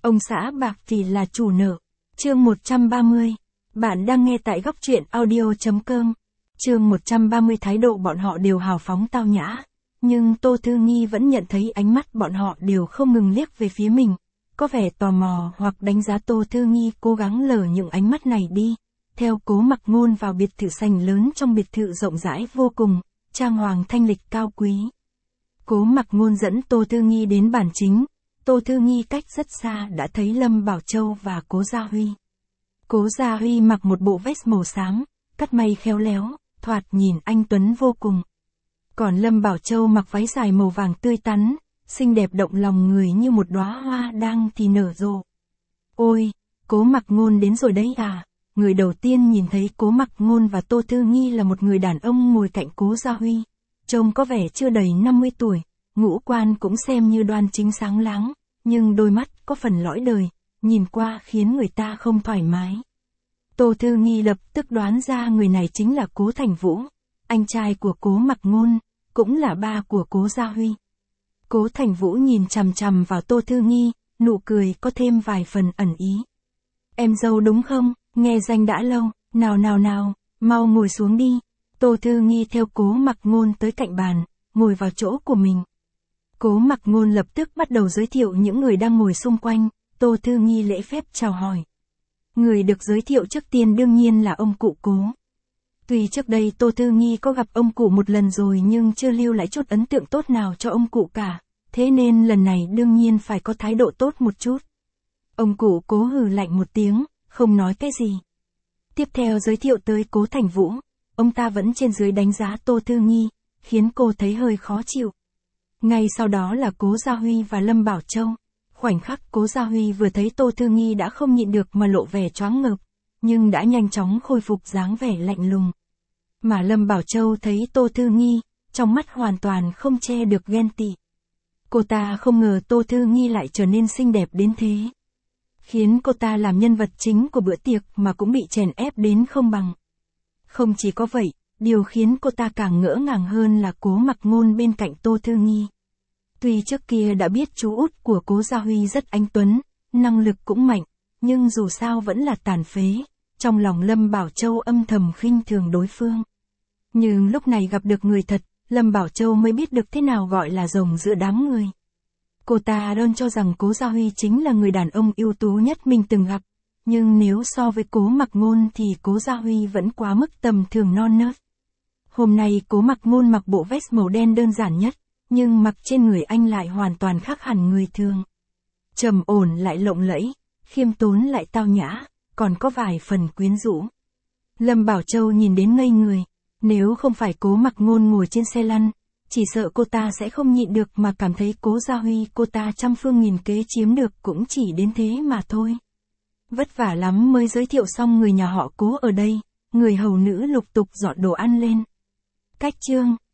Ông xã bạc thì là chủ nợ. Chương 130. Bạn đang nghe tại góc truyện audio.com. Chương 130. Thái độ bọn họ đều hào phóng tao nhã. Nhưng Tô Thư Nghi vẫn nhận thấy ánh mắt bọn họ đều không ngừng liếc về phía mình. Có vẻ tò mò hoặc đánh giá. Tô Thư Nghi cố gắng lờ những ánh mắt này đi. Theo Cố Mặc Ngôn vào biệt thự sành lớn trong biệt thự rộng rãi vô cùng, trang hoàng thanh lịch cao quý. Cố Mặc Ngôn dẫn Tô Thư Nghi đến bàn chính. Tô Thư Nghi cách rất xa đã thấy Lâm Bảo Châu và Cố Gia Huy. Cố Gia Huy mặc một bộ vest màu xám, cắt may khéo léo, thoạt nhìn anh tuấn vô cùng. Còn Lâm Bảo Châu mặc váy dài màu vàng tươi tắn, xinh đẹp động lòng người như một đóa hoa đang thì nở rộ. Ôi, Cố Mặc Ngôn đến rồi đấy à? Người đầu tiên nhìn thấy Cố Mặc Ngôn và Tô Thư Nghi là một người đàn ông ngồi cạnh Cố Gia Huy. Trông có vẻ chưa đầy 50 tuổi, ngũ quan cũng xem như đoan chính sáng láng, nhưng đôi mắt có phần lõi đời, nhìn qua khiến người ta không thoải mái. Tô Thư Nghi lập tức đoán ra người này chính là Cố Thành Vũ, anh trai của Cố Mặc Ngôn, cũng là ba của Cố Gia Huy. Cố Thành Vũ nhìn chằm chằm vào Tô Thư Nghi, nụ cười có thêm vài phần ẩn ý. Em dâu đúng không, nghe danh đã lâu, nào, mau ngồi xuống đi. Tô Thư Nghi theo Cố Mặc Ngôn tới cạnh bàn, ngồi vào chỗ của mình. Cố Mặc Ngôn lập tức bắt đầu giới thiệu những người đang ngồi xung quanh. Tô Thư Nghi lễ phép chào hỏi. Người được giới thiệu trước tiên đương nhiên là ông cụ Cố. Tuy trước đây Tô Thư Nghi có gặp ông cụ một lần rồi nhưng chưa lưu lại chút ấn tượng tốt nào cho ông cụ cả, thế nên lần này đương nhiên phải có thái độ tốt một chút. Ông cụ Cố hừ lạnh một tiếng, không nói cái gì. Tiếp theo giới thiệu tới Cố Thành Vũ, ông ta vẫn trên dưới đánh giá Tô Thư Nghi, khiến cô thấy hơi khó chịu. Ngay sau đó là Cố Gia Huy và Lâm Bảo Châu. Khoảnh khắc Cố Gia Huy vừa thấy Tô Thư Nghi đã không nhịn được mà lộ vẻ choáng ngợp, nhưng đã nhanh chóng khôi phục dáng vẻ lạnh lùng. Mà Lâm Bảo Châu thấy Tô Thư Nghi, trong mắt hoàn toàn không che được ghen tị. Cô ta không ngờ Tô Thư Nghi lại trở nên xinh đẹp đến thế. Khiến cô ta làm nhân vật chính của bữa tiệc mà cũng bị chèn ép đến không bằng. Không chỉ có vậy, điều khiến cô ta càng ngỡ ngàng hơn là Cố Mặc Ngôn bên cạnh Tô Thư Nghi. Tuy trước kia đã biết chú út của Cố Gia Huy rất anh tuấn, năng lực cũng mạnh, nhưng dù sao vẫn là tàn phế, trong lòng Lâm Bảo Châu âm thầm khinh thường đối phương. Nhưng lúc này gặp được người thật, Lâm Bảo Châu mới biết được thế nào gọi là rồng giữa đám người. Cô ta luôn cho rằng Cố Gia Huy chính là người đàn ông ưu tú nhất mình từng gặp, nhưng nếu so với Cố Mặc Ngôn thì Cố Gia Huy vẫn quá mức tầm thường non nớt. Hôm nay Cố Mặc Ngôn mặc bộ vest màu đen đơn giản nhất, nhưng mặc trên người anh lại hoàn toàn khác hẳn người thường. Trầm ổn lại lộng lẫy, khiêm tốn lại tao nhã, còn có vài phần quyến rũ. Lâm Bảo Châu nhìn đến ngây người, nếu không phải Cố Mặc Ngôn ngồi trên xe lăn, chỉ sợ cô ta sẽ không nhịn được mà cảm thấy Cố Gia Huy cô ta trăm phương nghìn kế chiếm được cũng chỉ đến thế mà thôi. Vất vả lắm mới giới thiệu xong người nhà họ Cố ở đây, người hầu nữ lục tục dọn đồ ăn lên. Cách chương